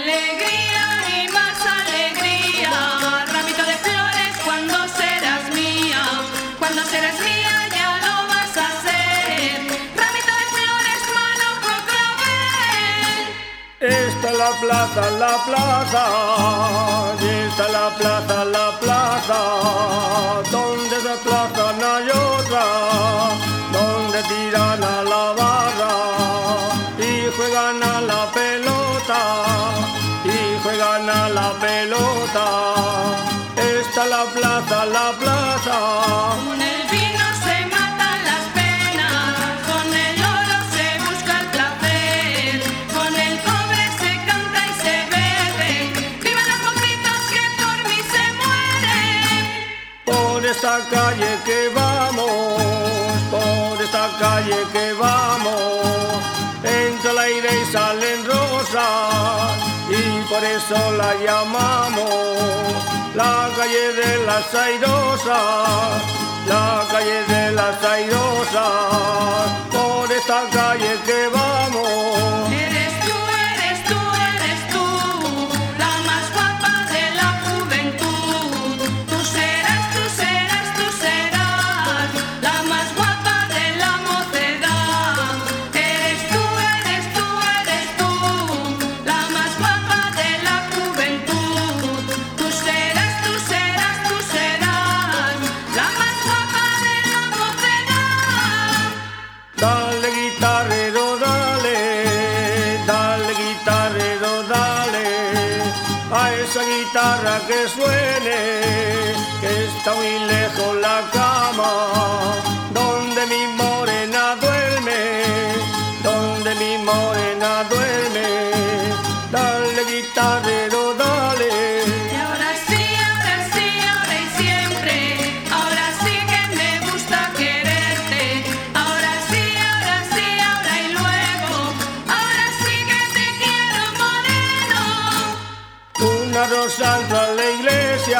alegría y más alegría. Ramito de flores, ¿cuándo serás mía? Cuando serás mía ya lo vas a ser. Ramito de flores, manojo clavel. Esta es la plaza, y esta es la plaza, donde se plazan hay otra, donde tiran a la barra y juegan a la pelota, y juegan a la pelota. Esta es la plaza. Con el vino se matan las penas, con el oro se busca el placer, con el cobre se canta y se bebe. ¡Vivan los mojitos que por mí se mueren! Por esta calle que vamos, por esta calle que vamos, entra el aire y salen rosas, y por eso la llamamos la calle de las airosas, la calle de las airosas. Por esta calle que vamos. Eres tú, eres tú, eres tú, la más guapa de la juventud. Tú serás, tú serás, tú serás, la más guapa de la mocedad. Eres tú, eres tú, eres tú, la más guapa de la juventud. Tú serás, tú serás, tú serás, la más guapa de la mocedad. Dale guitarrero, dale, dale guitarrero, dale, a esa guitarra que suene, que está muy lejos la cama, donde mi morena duerme, donde mi morena duerme. Dale guitarrero, dale. Y ahora sí, ahora y siempre, ahora sí que me gusta quererte. Ahora sí, ahora y luego, ahora sí que te quiero moreno. Una rosa entró a la iglesia,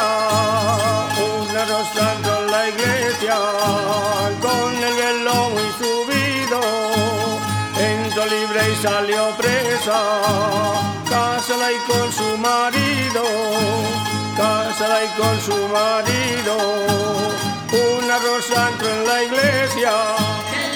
una rosa entró a la iglesia, con el velo muy subido, entró libre y salió presa, casada y con su marido, casada y con su marido. Una rosa entró en la iglesia.